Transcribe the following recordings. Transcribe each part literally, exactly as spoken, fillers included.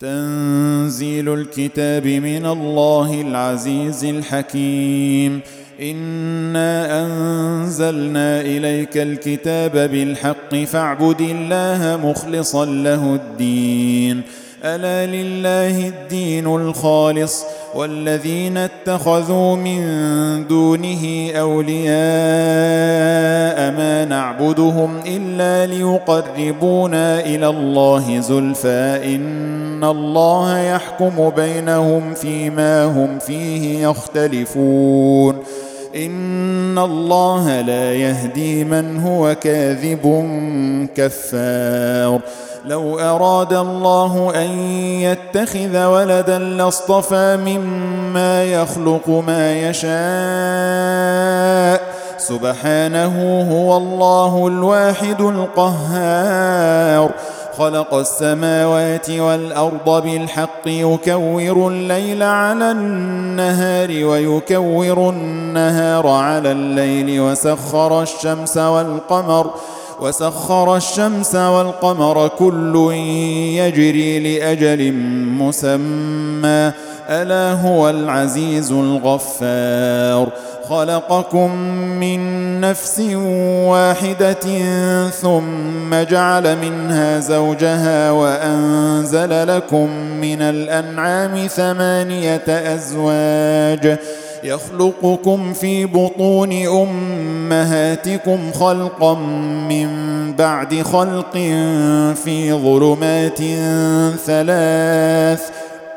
تنزيل الكتاب من الله العزيز الحكيم. إنا أنزلنا إليك الكتاب بالحق فاعبد الله مخلصا له الدين. ألا لله الدين الخالص والذين اتخذوا من دونه أولياء ما نعبدهم إلا ليقربونا إلى الله زلفى إن الله يحكم بينهم فيما هم فيه يختلفون. إن الله لا يهدي من هو كاذب كفار. لو أراد الله أن يتخذ ولدا لاصطفى مما يخلق ما يشاء سبحانه هو الله الواحد القهار. خلق السماوات والأرض بالحق يكور الليل على النهار ويكور النهار على الليل وسخر الشمس والقمر وسخر الشمس والقمر كل يجري لأجل مسمى ألا هو العزيز الغفار. خلقكم من نفس واحدة ثم جعل منها زوجها وأنزل لكم من الأنعام ثمانية أزواج يخلقكم في بطون أمهاتكم خلقا من بعد خلق في ظلمات ثلاث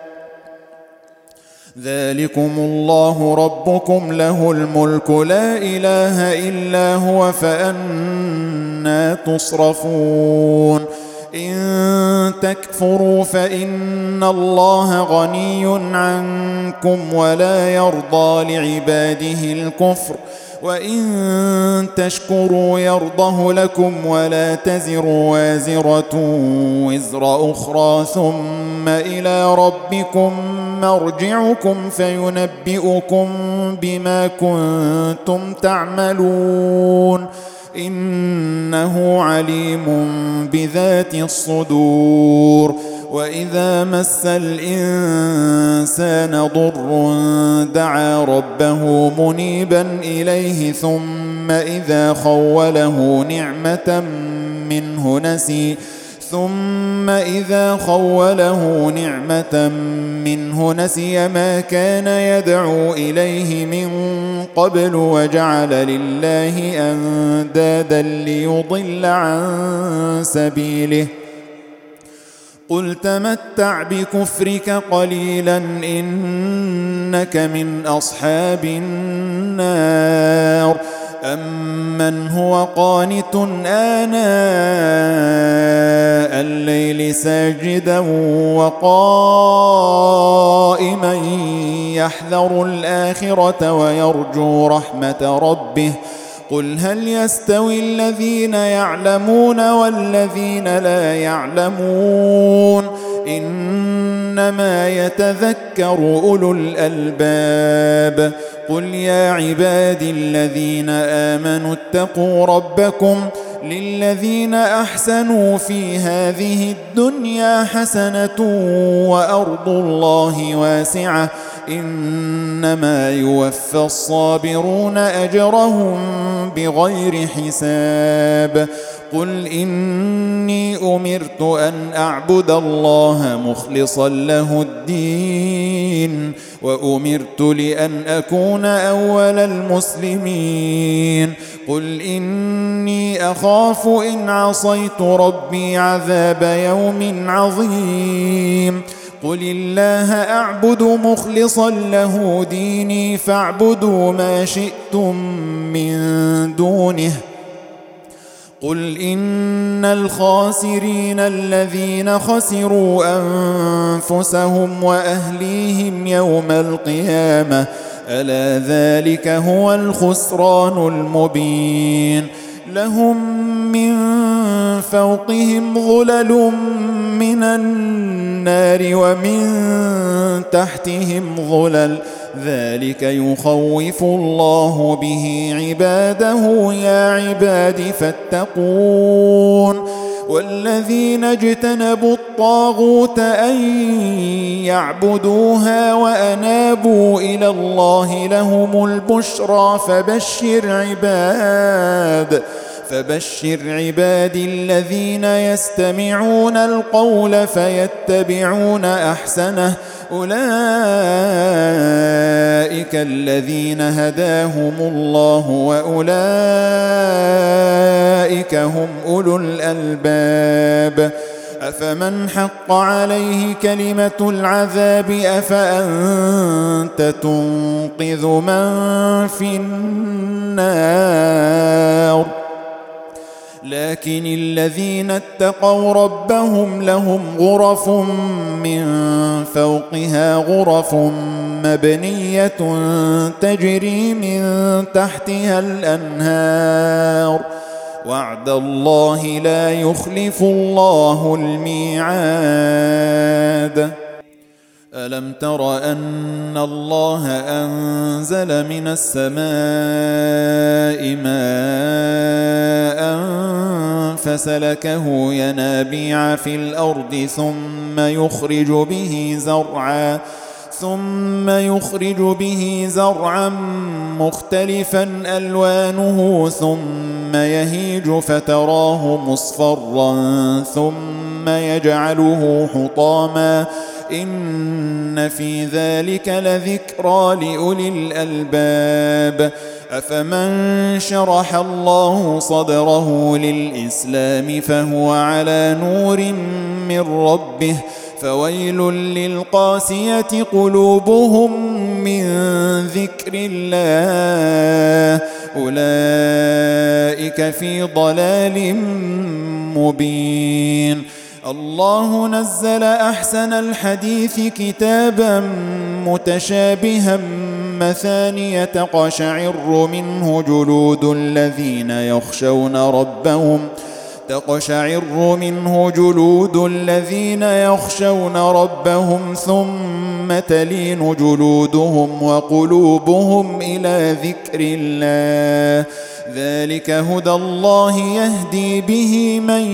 ذلكم الله ربكم له الملك لا إله إلا هو فأنى تصرفون. إن تكفروا فإن الله غني عنكم ولا يرضى لعباده الكفر وإن تشكروا يرضه لكم ولا تزر وازرة وزر أخرى ثم إلى ربكم مرجعكم فينبئكم بما كنتم تعملون إنه عليم بذات الصدور. وإذا مس الإنسان ضر دعا ربه منيبا إليه ثم إذا خوله نعمة منه نسي ثم إذا خوله نعمة منه نسي ما كان يدعو إليه من قبل وجعل لله أندادا ليضل عن سبيله. قل تمتع بكفرك قليلا إنك من أصحاب النار. أمن هو قانت آناء الليل ساجدا وقائما يحذر الآخرة ويرجو رحمة ربه قل هل يستوي الذين يعلمون والذين لا يعلمون إنما يتذكر أولو الألباب. قل يا عبادي الذين آمنوا اتقوا ربكم للذين أحسنوا في هذه الدنيا حسنة وأرض الله واسعة إنما يوفى الصابرون أجرهم بغير حساب. قل إني أمرت أن أعبد الله مخلصا له الدين وأمرت لأن أكون أول المسلمين. قل إني أخاف إن عصيت ربي عذاب يوم عظيم. قل الله أعبد مخلصا له ديني فاعبدوا ما شئتم من دونه. قل إن الخاسرين الذين خسروا أنفسهم وأهليهم يوم القيامة ألا ذلك هو الخسران المبين. لهم من فوقهم ظلل من النار ومن تحتهم ظلل ذلك يخوف الله به عباده يا عباد فاتقون. والذين اجتنبوا الطاغوت أن يعبدوها وأنابوا إلى الله لهم البشرى فبشر عباد فبشر عبادي الذين يستمعون القول فيتبعون أحسنه أولئك الذين هداهم الله وأولئك هم أولو الألباب أفمن حق عليه كلمة العذاب أفأنت تنقذ من في النار لكن الذين اتقوا ربهم لهم غرف من فوقها غرف مبنية تجري من تحتها الأنهار وعد الله لا يخلف الله الميعاد ألم تر أن الله أنزل من السماء ماء فسلكه ينابيع في الأرض ثم يخرج به زرعا ثم يخرج به زرعا مختلفا ألوانه ثم يهيج فتراه مصفرا ثم يجعله حطاما إن في ذلك لذكرى لأولي الألباب أفمن شرح الله صدره للإسلام فهو على نور من ربه فويل للقاسية قلوبهم من ذكر الله أولئك في ضلال مبين الله نزل أحسن الحديث كتابا متشابها مثانية تقشعر منه جلود الذين يخشون ربهم تقشعر منه جلود الذين يخشون ربهم ثم تلين جلودهم وقلوبهم إلى ذكر الله ذلك هدى الله يهدي به من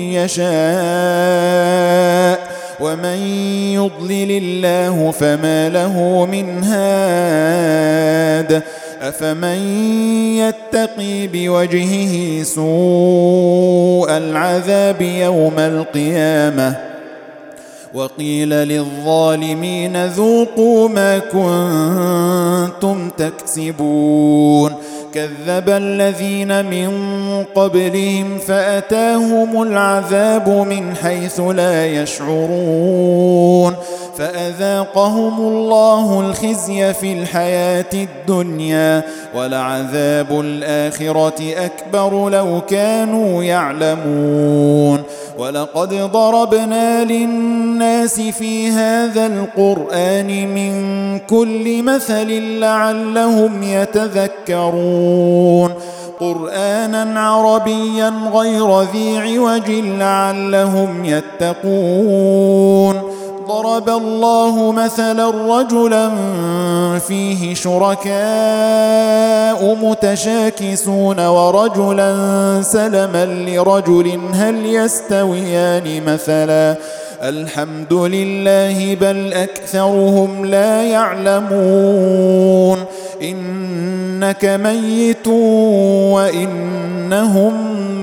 يشاء ومن يضلل الله فما له من هاد أفمن يتقي بوجهه سوء العذاب يوم القيامة وقيل للظالمين ذوقوا ما كنتم تكسبون كذب الذين من قبلهم فأتاهم العذاب من حيث لا يشعرون فأذاقهم الله الخزي في الحياة الدنيا ولعذاب الآخرة أكبر لو كانوا يعلمون ولقد ضربنا للناس في هذا القرآن من كل مثل لعلهم يتذكرون قرآنا عربيا غير ذي عوج لعلهم يتقون ضرب الله مثلا رجلا فيه شركاء متشاكسون ورجلا سلما لرجل هل يستويان مثلا الحمد لله بل أكثرهم لا يعلمون إنك ميت وإنهم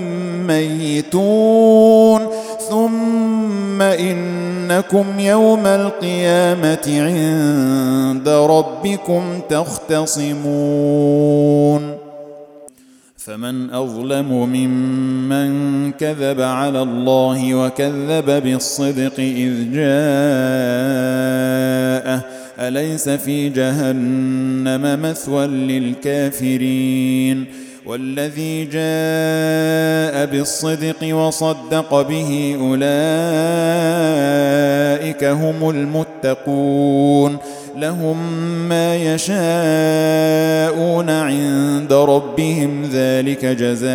ميتون ثم إنكم يوم القيامة عند ربكم تختصمون فمن أظلم ممن كذب على الله وكذب بالصدق إذ جاءه أليس في جهنم مثوى للكافرين والذي جاء بالصدق وصدق به أولئك هم المتقون لهم ما يشاءون عند ربهم ذلك جزاء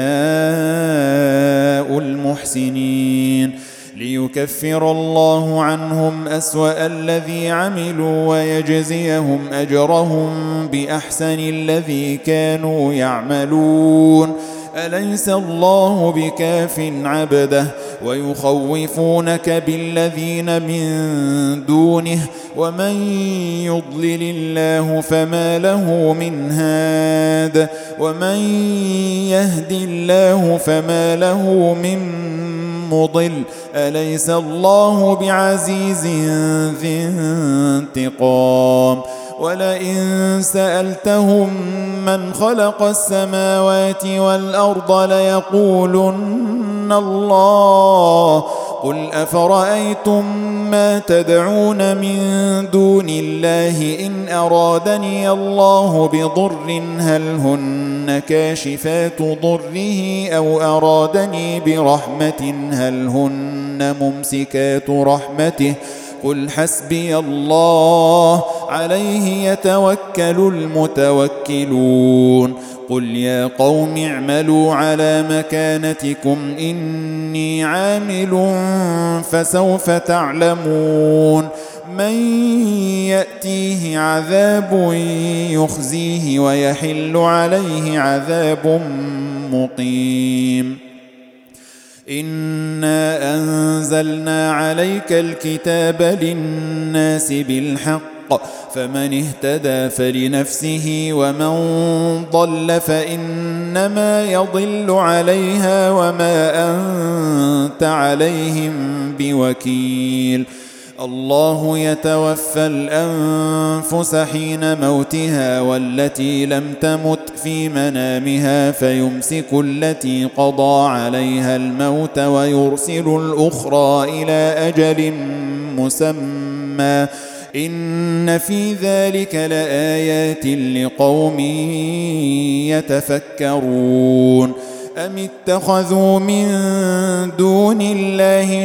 المحسنين ليكفر الله عنهم أسوأ الذي عملوا ويجزيهم أجرهم بأحسن الذي كانوا يعملون أليس الله بكاف عبده ويخوفونك بالذين من دونه ومن يضلل الله فما له من هاد ومن يهد الله فما له من مضل أليس الله بعزيز ذي انتقام ولئن سألتهم من خلق السماوات والأرض ليقولن الله قل أفرأيتم ما تدعون من دون الله إن أرادني الله بضر هل هن كاشفات ضره أو أرادني برحمة هل هن ممسكات رحمته قل حسبي الله عليه يتوكل المتوكلون قل يا قوم اعملوا على مكانتكم إني عامل فسوف تعلمون من يأتيه عذاب يخزيه ويحل عليه عذاب مقيم إنا أنزلنا عليك الكتاب للناس بالحق فمن اهتدى فلنفسه ومن ضل فإنما يضل عليها وما أنت عليهم بوكيل الله يتوفى الأنفس حين موتها والتي لم تمت في منامها فيمسك التي قضى عليها الموت ويرسل الأخرى إلى أجل مسمى إن في ذلك لآيات لقوم يتفكرون أم اتخذوا من دون الله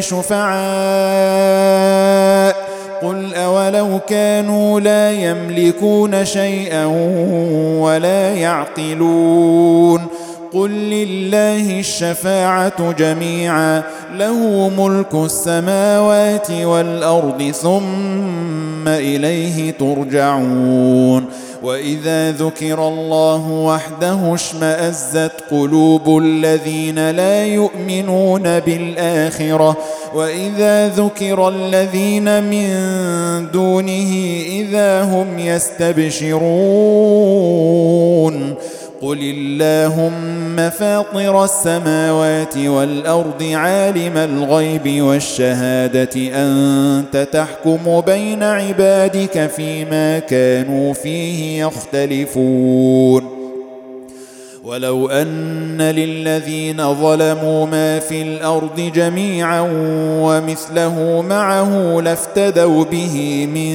شفعاء قل أولو كانوا لا يملكون شيئا ولا يعقلون قل لله الشفاعة جميعا له ملك السماوات والأرض ثم إليه ترجعون وإذا ذكر الله وحده اشمأزت قلوب الذين لا يؤمنون بالآخرة وإذا ذكر الذين من دونه إذا هم يستبشرون قل اللهم فاطر السماوات والأرض عالم الغيب والشهادة أنت تحكم بين عبادك فيما كانوا فيه يختلفون ولو أن للذين ظلموا ما في الأرض جميعا ومثله معه لافتدوا به من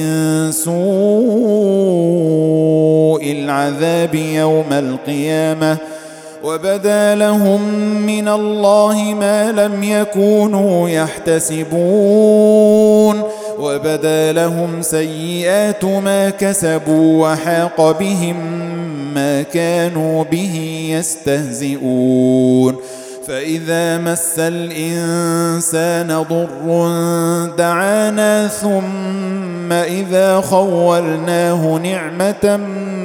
سوء العذاب يوم القيامة وبدا لهم من الله ما لم يكونوا يحتسبون وبدا لهم سيئات ما كسبوا وحاق بهم ما كانوا به يستهزئون فإذا مس الإنسان ضر دعانا ثم إذا خولناه نعمة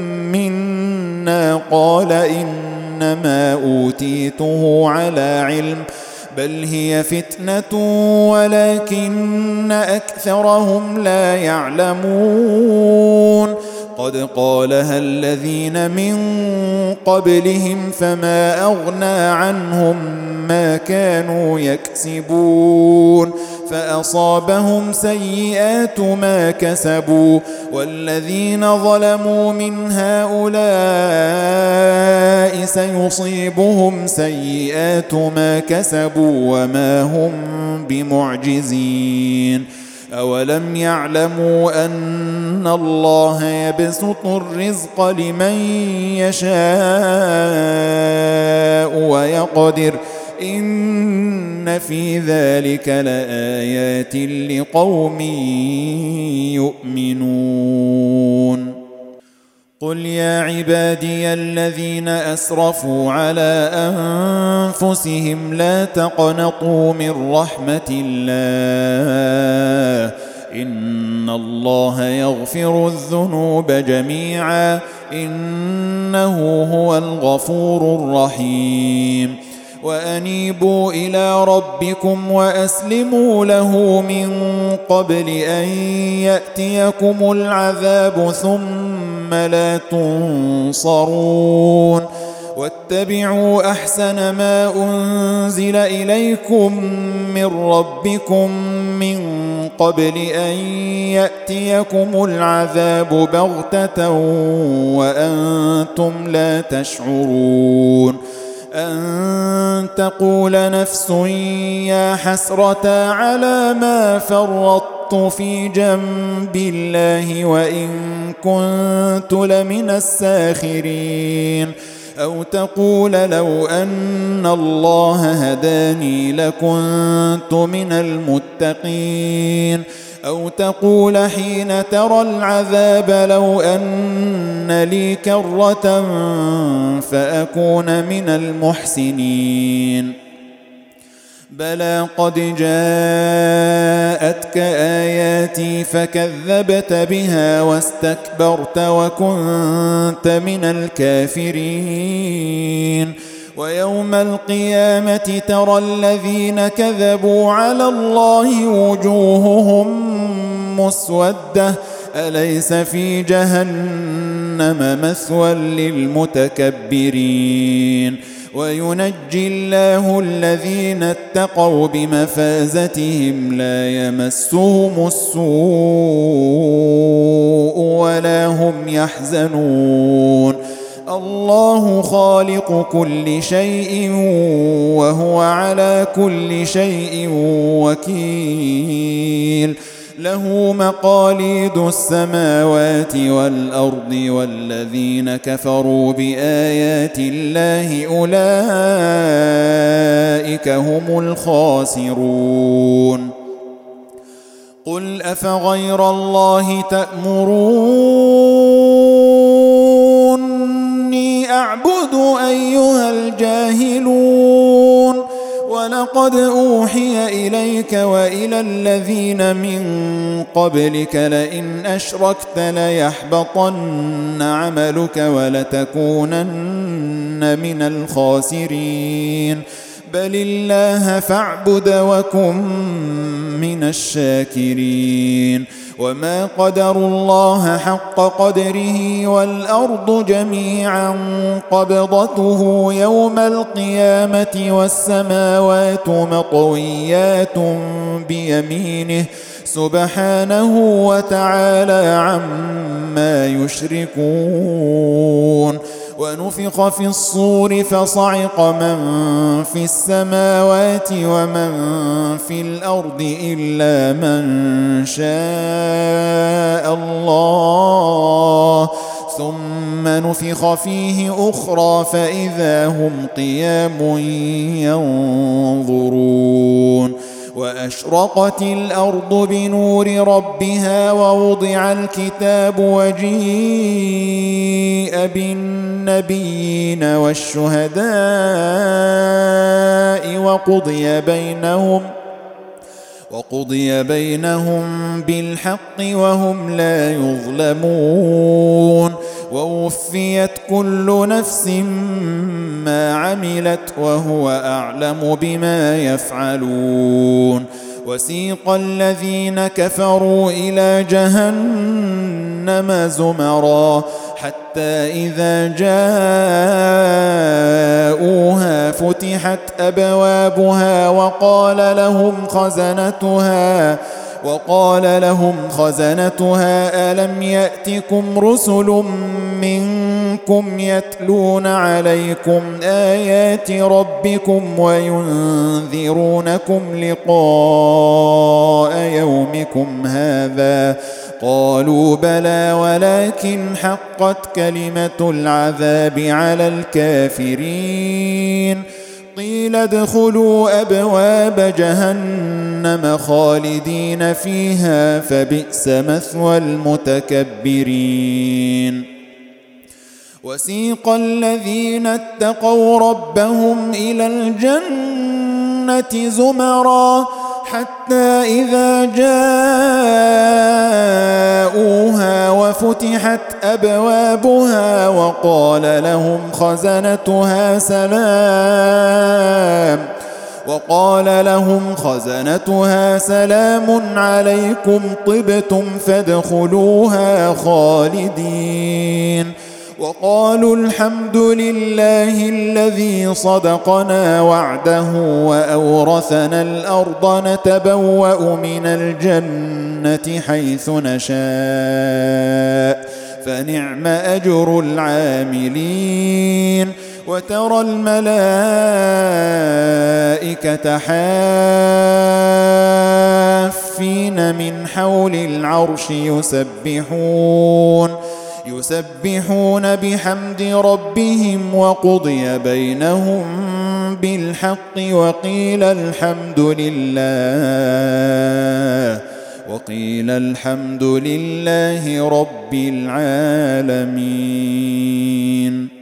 منا قال إنما أوتيته على علم بل هي فتنة ولكن أكثرهم لا يعلمون قد قالها الذين من قبلهم فما أغنى عنهم ما كانوا يكسبون فأصابهم سيئات ما كسبوا والذين ظلموا من هؤلاء سيصيبهم سيئات ما كسبوا وما هم بمعجزين أولم يعلموا أن الله يبسط الرزق لمن يشاء ويقدر إن في ذلك لآيات لقوم يؤمنون قل يا عبادي الذين أسرفوا على أنفسهم لا تقنطوا من رحمة الله إن الله يغفر الذنوب جميعا إنه هو الغفور الرحيم وأنيبوا إلى ربكم وأسلموا له من قبل أن يأتيكم العذاب ثم لا تنصرون واتبعوا أحسن ما أنزل إليكم من ربكم من قبل أن يأتيكم العذاب بغتة وأنتم لا تشعرون أن تقول نفس يا حسرة على ما فرطت في جنب الله وإن كنت لمن الساخرين أو تقول لو أن الله هداني لكنت من المتقين أو تقول حين ترى العذاب لو أن لي كرة فأكون من المحسنين بلى قد جاءتك آياتي فكذبت بها واستكبرت وكنت من الكافرين ويوم القيامة ترى الذين كذبوا على الله وجوههم مسودة أليس في جهنم مثوى للمتكبرين وينجي الله الذين اتقوا بمفازتهم لا يمسهم السوء ولا هم يحزنون الله خالق كل شيء وهو على كل شيء وكيل له مقاليد السماوات والأرض والذين كفروا بآيات الله أولئك هم الخاسرون قل أفغير الله تأمروني أعبد أيها الجاهلون ولقد أوحي إليك وإلى الذين من قبلك لئن أشركت ليحبطن عملك ولتكونن من الخاسرين بل الله فاعبد وكن من الشاكرين وما قدروا الله حق قدره والأرض جميعا قبضته يوم القيامة والسماوات مطويات بيمينه سبحانه وتعالى عما يشركون ونفخ في الصور فصعق من في السماوات ومن في الأرض إلا من شاء الله ثم نفخ فيه أخرى فإذا هم قيام ينظرون وأشرقت الأرض بنور ربها ووضع الكتاب وجيء بالنبيين والشهداء وقضي بينهم وقضي بينهم بالحق وهم لا يظلمون ووفيت كل نفس ما عملت وهو أعلم بما يفعلون وسيق الذين كفروا إلى جهنم زمرا حتى إذا جاءوها فتحت أبوابها وقال لهم خزنتها وقال لهم خزنتها ألم يأتكم رسل منكم يتلون عليكم آيات ربكم وينذرونكم لقاء يومكم هذا قالوا بلى ولكن حقت كلمة العذاب على الكافرين قيل ادخلوا أبواب جهنم خالدين فيها فبئس مثوى المتكبرين وسيق الذين اتقوا ربهم إلى الجنة زمرا حتى إذا جاءوها وفتحت أبوابها وقال لهم خزنتها سلام وقال لهم خزنتها سلام عليكم طبتم فادخلوها خالدين وقالوا الحمد لله الذي صدقنا وعده وأورثنا الأرض نتبوأ من الجنة حيث نشاء فنعم أجر العاملين وترى الملائكة حافين من حول العرش يسبحون يسبحون بحمد ربهم وقضي بينهم بالحق وقيل الحمد لله وقيل الحمد لله رب العالمين.